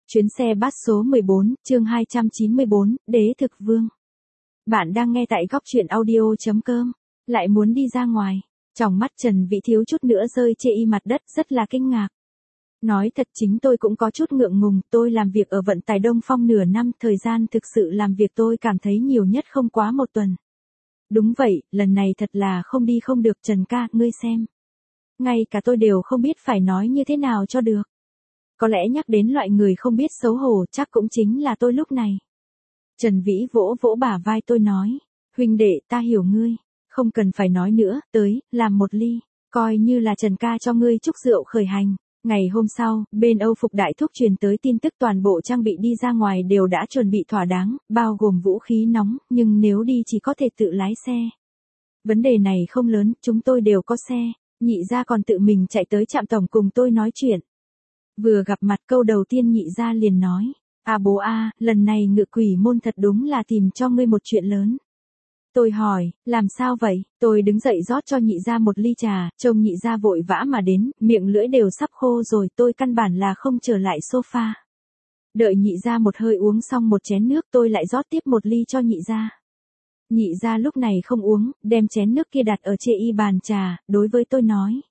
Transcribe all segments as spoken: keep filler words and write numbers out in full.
Chuyến xe bus số mười bốn, chương hai trăm chín mươi bốn, Đế Thực Vương. Bạn đang nghe tại góc truyện audio chấm com. Lại muốn đi ra ngoài. Tròng mắt Trần Vĩ thiếu chút nữa rơi chê y mặt đất, rất là kinh ngạc. Nói thật chính tôi cũng có chút ngượng ngùng, tôi làm việc ở vận tải Đông Phong nửa năm, thời gian thực sự làm việc tôi cảm thấy nhiều nhất không quá một tuần. Đúng vậy, lần này thật là không đi không được Trần ca, ngươi xem. Ngay cả tôi đều không biết phải nói như thế nào cho được. Có lẽ nhắc đến loại người không biết xấu hổ chắc cũng chính là tôi lúc này. Trần Vĩ vỗ vỗ bả vai tôi nói, huynh đệ ta hiểu ngươi, không cần phải nói nữa, tới, làm một ly, coi như là Trần ca cho ngươi chúc rượu khởi hành. Ngày hôm sau, bên Âu Phục Đại Thúc truyền tới tin tức toàn bộ trang bị đi ra ngoài đều đã chuẩn bị thỏa đáng, bao gồm vũ khí nóng, nhưng nếu đi chỉ có thể tự lái xe. Vấn đề này không lớn, chúng tôi đều có xe, nhị gia còn tự mình chạy tới trạm tổng cùng tôi nói chuyện. Vừa gặp mặt câu đầu tiên nhị gia liền nói, à bố a, lần này Ngự Quỷ môn thật đúng là tìm cho ngươi một chuyện lớn. Tôi hỏi, làm sao vậy? Tôi đứng dậy rót cho nhị gia một ly trà, trông nhị gia vội vã mà đến, miệng lưỡi đều sắp khô rồi, tôi căn bản là không trở lại sofa. Đợi nhị gia một hơi uống xong một chén nước, tôi lại rót tiếp một ly cho nhị gia. Nhị gia lúc này không uống, đem chén nước kia đặt ở chê y bàn trà, đối với tôi nói.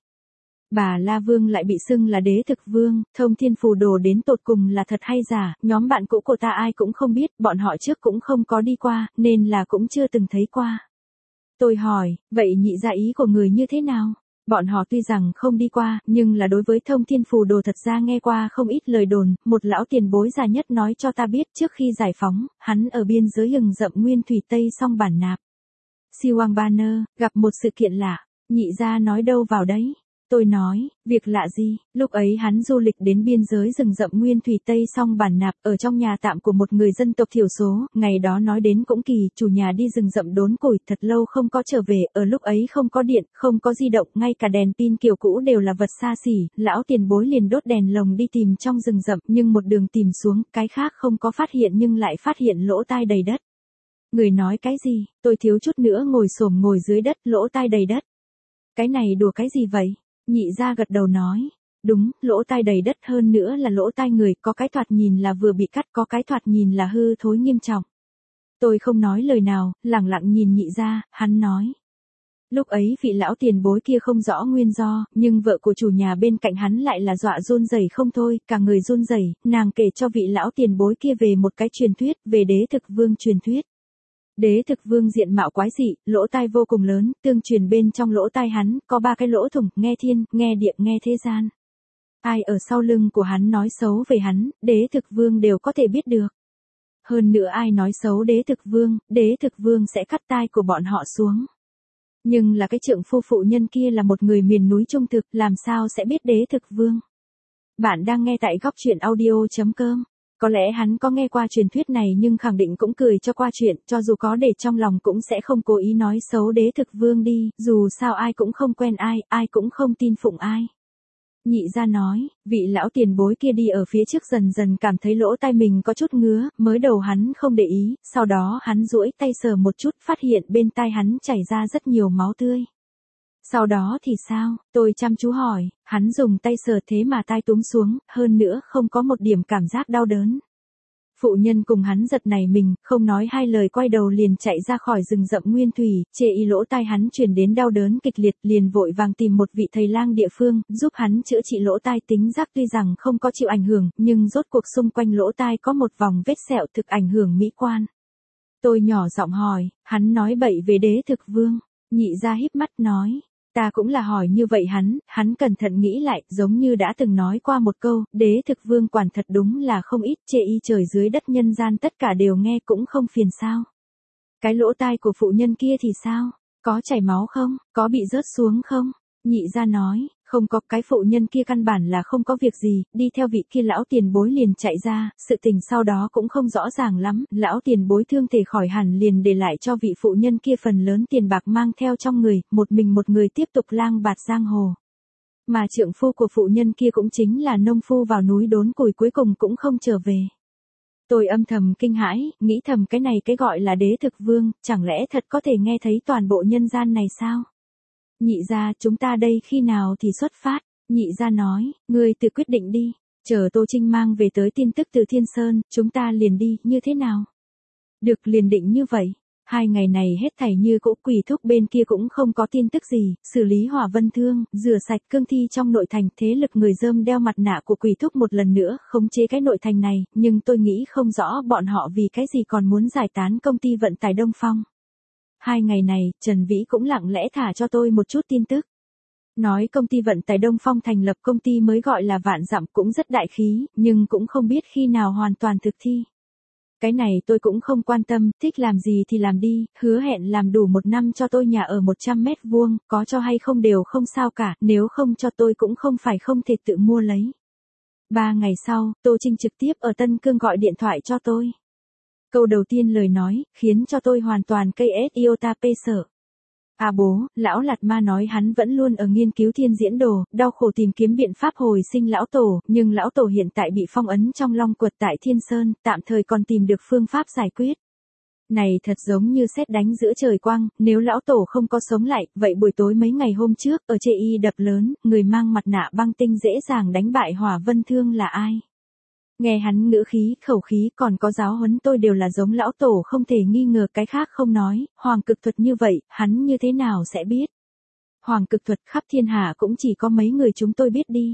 Bà La Vương lại bị xưng là Đế Thực Vương, thông thiên phù đồ đến tột cùng là thật hay giả, nhóm bạn cũ của ta ai cũng không biết, bọn họ trước cũng không có đi qua, nên là cũng chưa từng thấy qua. Tôi hỏi, vậy nhị gia ý của người như thế nào? Bọn họ tuy rằng không đi qua, nhưng là đối với thông thiên phù đồ thật ra nghe qua không ít lời đồn, một lão tiền bối già nhất nói cho ta biết trước khi giải phóng, hắn ở biên giới rừng rậm Nguyên Thủy Tây song bản nạp. Siwang Banner, gặp một sự kiện lạ, nhị gia nói đâu vào đấy? Tôi nói, việc lạ gì, lúc ấy hắn du lịch đến biên giới rừng rậm Nguyên Thủy Tây song bản nạp ở trong nhà tạm của một người dân tộc thiểu số, ngày đó nói đến cũng kỳ, chủ nhà đi rừng rậm đốn củi thật lâu không có trở về, ở lúc ấy không có điện, không có di động, ngay cả đèn pin kiểu cũ đều là vật xa xỉ, lão tiền bối liền đốt đèn lồng đi tìm trong rừng rậm, nhưng một đường tìm xuống, cái khác không có phát hiện nhưng lại phát hiện lỗ tai đầy đất. Người nói cái gì, tôi thiếu chút nữa ngồi xổm ngồi dưới đất, lỗ tai đầy đất. Cái này đùa cái gì vậy? Nhị gia gật đầu nói, đúng, lỗ tai đầy đất, hơn nữa là lỗ tai người, có cái thoạt nhìn là vừa bị cắt, có cái thoạt nhìn là hư thối nghiêm trọng. Tôi không nói lời nào, lẳng lặng nhìn nhị gia, hắn nói. Lúc ấy vị lão tiền bối kia không rõ nguyên do, nhưng vợ của chủ nhà bên cạnh hắn lại là dọa run rẩy không thôi, cả người run rẩy, nàng kể cho vị lão tiền bối kia về một cái truyền thuyết, về Đế Thực Vương truyền thuyết. Đế Thực Vương diện mạo quái dị, lỗ tai vô cùng lớn, tương truyền bên trong lỗ tai hắn, có ba cái lỗ thủng, nghe thiên, nghe địa, nghe thế gian. Ai ở sau lưng của hắn nói xấu về hắn, Đế Thực Vương đều có thể biết được. Hơn nữa ai nói xấu Đế Thực Vương, Đế Thực Vương sẽ cắt tai của bọn họ xuống. Nhưng là cái trượng phu phụ nhân kia là một người miền núi trung thực, làm sao sẽ biết Đế Thực Vương. Bạn đang nghe tại góc truyện audio chấm com. Có lẽ hắn có nghe qua truyền thuyết này nhưng khẳng định cũng cười cho qua chuyện, cho dù có để trong lòng cũng sẽ không cố ý nói xấu Đế Thực Vương đi, dù sao ai cũng không quen ai, ai cũng không tin phụng ai. Nhị gia nói, vị lão tiền bối kia đi ở phía trước dần dần cảm thấy lỗ tai mình có chút ngứa, mới đầu hắn không để ý, sau đó hắn duỗi tay sờ một chút phát hiện bên tai hắn chảy ra rất nhiều máu tươi. Sau đó thì sao, tôi chăm chú hỏi, hắn dùng tay sờ thế mà tai túm xuống, hơn nữa không có một điểm cảm giác đau đớn. Phụ nhân cùng hắn giật nảy mình, không nói hai lời quay đầu liền chạy ra khỏi rừng rậm Nguyên Thủy, chê y lỗ tai hắn truyền đến đau đớn kịch liệt, liền vội vàng tìm một vị thầy lang địa phương, giúp hắn chữa trị lỗ tai, tính giác tuy rằng không có chịu ảnh hưởng, nhưng rốt cuộc xung quanh lỗ tai có một vòng vết sẹo thực ảnh hưởng mỹ quan. Tôi nhỏ giọng hỏi, hắn nói bậy về Đế Thực Vương, nhị gia híp mắt nói. Ta cũng là hỏi như vậy hắn, hắn cẩn thận nghĩ lại, giống như đã từng nói qua một câu, Đế Thực Vương quản thật đúng là không ít, chê y trời dưới đất nhân gian tất cả đều nghe cũng không phiền sao. Cái lỗ tai của phụ nhân kia thì sao? Có chảy máu không? Có bị rớt xuống không? Nhị gia nói, không có, cái phụ nhân kia căn bản là không có việc gì, đi theo vị kia lão tiền bối liền chạy ra, sự tình sau đó cũng không rõ ràng lắm, lão tiền bối thương thể khỏi hẳn liền để lại cho vị phụ nhân kia phần lớn tiền bạc mang theo trong người, một mình một người tiếp tục lang bạt giang hồ. Mà trượng phu của phụ nhân kia cũng chính là nông phu vào núi đốn củi cuối cùng cũng không trở về. Tôi âm thầm kinh hãi, nghĩ thầm cái này cái gọi là Đế Thực Vương, chẳng lẽ thật có thể nghe thấy toàn bộ nhân gian này sao? Nhị gia, chúng ta đây khi nào thì xuất phát? Nhị gia nói, ngươi tự quyết định đi. Chờ Tô Trinh mang về tới tin tức từ Thiên Sơn, chúng ta liền đi, như thế nào? Được, liền định như vậy. Hai ngày này hết thảy như cũ, Quỷ Thúc bên kia cũng không có tin tức gì, xử lý hỏa vân thương, rửa sạch cương thi trong nội thành, thế lực người Dơm đeo mặt nạ của Quỷ Thúc một lần nữa khống chế cái nội thành này, nhưng tôi nghĩ không rõ bọn họ vì cái gì còn muốn giải tán công ty vận tải Đông Phong. Hai ngày này, Trần Vĩ cũng lặng lẽ thả cho tôi một chút tin tức. Nói công ty vận tải Đông Phong thành lập công ty mới gọi là Vạn Dặm, cũng rất đại khí, nhưng cũng không biết khi nào hoàn toàn thực thi. Cái này tôi cũng không quan tâm, thích làm gì thì làm đi, hứa hẹn làm đủ một năm cho tôi nhà ở một trăm mét vuông, có cho hay không đều không sao cả, nếu không cho tôi cũng không phải không thể tự mua lấy. Ba ngày sau, Tô Trinh trực tiếp ở Tân Cương gọi điện thoại cho tôi. Câu đầu tiên lời nói, khiến cho tôi hoàn toàn cây ét iota pê sợ. À bố, lão Lạt Ma nói hắn vẫn luôn ở nghiên cứu thiên diễn đồ, đau khổ tìm kiếm biện pháp hồi sinh lão tổ, nhưng lão tổ hiện tại bị phong ấn trong long quật tại Thiên Sơn, tạm thời còn tìm được phương pháp giải quyết. Này thật giống như sét đánh giữa trời quang, nếu lão tổ không có sống lại, vậy buổi tối mấy ngày hôm trước, ở chê y đập lớn, người mang mặt nạ băng tinh dễ dàng đánh bại hỏa vân thương là ai? Nghe hắn ngữ khí, khẩu khí còn có giáo huấn tôi đều là giống lão tổ không thể nghi ngờ, cái khác không nói, hoàng cực thuật như vậy, hắn như thế nào sẽ biết. Hoàng cực thuật khắp thiên hạ cũng chỉ có mấy người chúng tôi biết đi.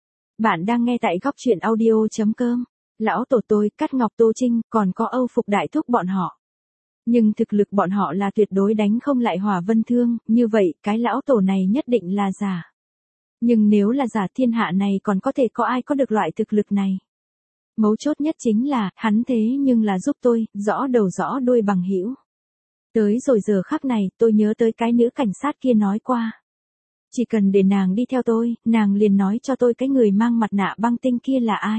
Bạn đang nghe tại góc truyện audio.com. Lão tổ tôi, Cát Ngọc Tô Trinh, còn có Âu Phục Đại Thúc bọn họ. Nhưng thực lực bọn họ là tuyệt đối đánh không lại hỏa vân thương, như vậy cái lão tổ này nhất định là giả. Nhưng nếu là giả, thiên hạ này còn có thể có ai có được loại thực lực này. Mấu chốt nhất chính là, hắn thế nhưng là giúp tôi, rõ đầu rõ đuôi bằng hữu. Tới rồi giờ khắc này, tôi nhớ tới cái nữ cảnh sát kia nói qua. Chỉ cần để nàng đi theo tôi, nàng liền nói cho tôi cái người mang mặt nạ băng tinh kia là ai.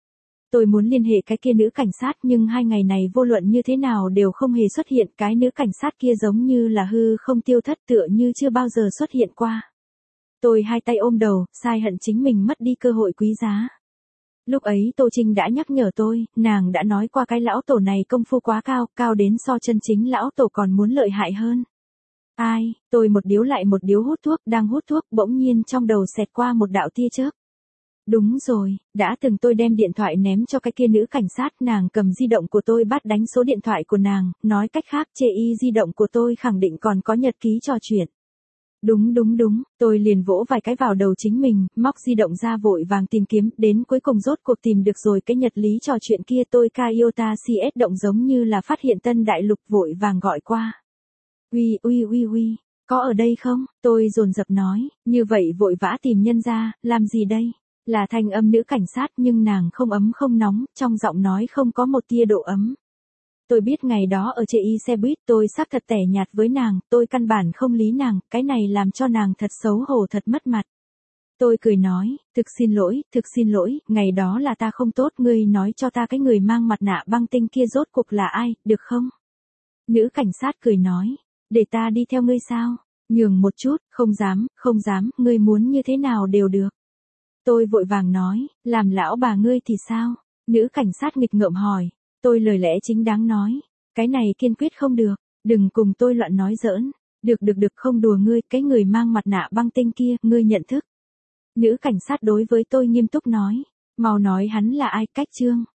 Tôi muốn liên hệ cái kia nữ cảnh sát, nhưng hai ngày này vô luận như thế nào đều không hề xuất hiện, cái nữ cảnh sát kia giống như là hư không tiêu thất, tựa như chưa bao giờ xuất hiện qua. Tôi hai tay ôm đầu, sai hận chính mình mất đi cơ hội quý giá. Lúc ấy Tô Trinh đã nhắc nhở tôi, nàng đã nói qua cái lão tổ này công phu quá cao, cao đến so chân chính lão tổ còn muốn lợi hại hơn. Ai, tôi một điếu lại một điếu hút thuốc, đang hút thuốc, bỗng nhiên trong đầu xẹt qua một đạo tia chớp. Đúng rồi, đã từng tôi đem điện thoại ném cho cái kia nữ cảnh sát, nàng cầm di động của tôi bắt đánh số điện thoại của nàng, nói cách khác chê y di động của tôi khẳng định còn có nhật ký trò chuyện. Đúng đúng đúng, tôi liền vỗ vài cái vào đầu chính mình, móc di động ra vội vàng tìm kiếm, đến cuối cùng rốt cuộc tìm được rồi cái nhật lý trò chuyện kia, tôi Kaiota xê ét động giống như là phát hiện tân đại lục, vội vàng gọi qua. Uy uy uy uy, có ở đây không? Tôi dồn dập nói, như vậy vội vã tìm nhân ra, làm gì đây? Là thanh âm nữ cảnh sát nhưng nàng không ấm không nóng, trong giọng nói không có một tia độ ấm. Tôi biết ngày đó ở chê y xe buýt tôi xác thật tẻ nhạt với nàng, tôi căn bản không lý nàng, cái này làm cho nàng thật xấu hổ, thật mất mặt. Tôi cười nói, thực xin lỗi, thực xin lỗi, ngày đó là ta không tốt, ngươi nói cho ta cái người mang mặt nạ băng tinh kia rốt cuộc là ai, được không? Nữ cảnh sát cười nói, để ta đi theo ngươi sao? Nhường một chút, không dám, không dám, ngươi muốn như thế nào đều được. Tôi vội vàng nói, làm lão bà ngươi thì sao? Nữ cảnh sát nghịch ngợm hỏi. Tôi lời lẽ chính đáng nói, cái này kiên quyết không được, đừng cùng tôi loạn nói giỡn, được được được không đùa ngươi, cái người mang mặt nạ băng tinh kia, ngươi nhận thức. Nữ cảnh sát đối với tôi nghiêm túc nói, mau nói hắn là ai, Cách Trương.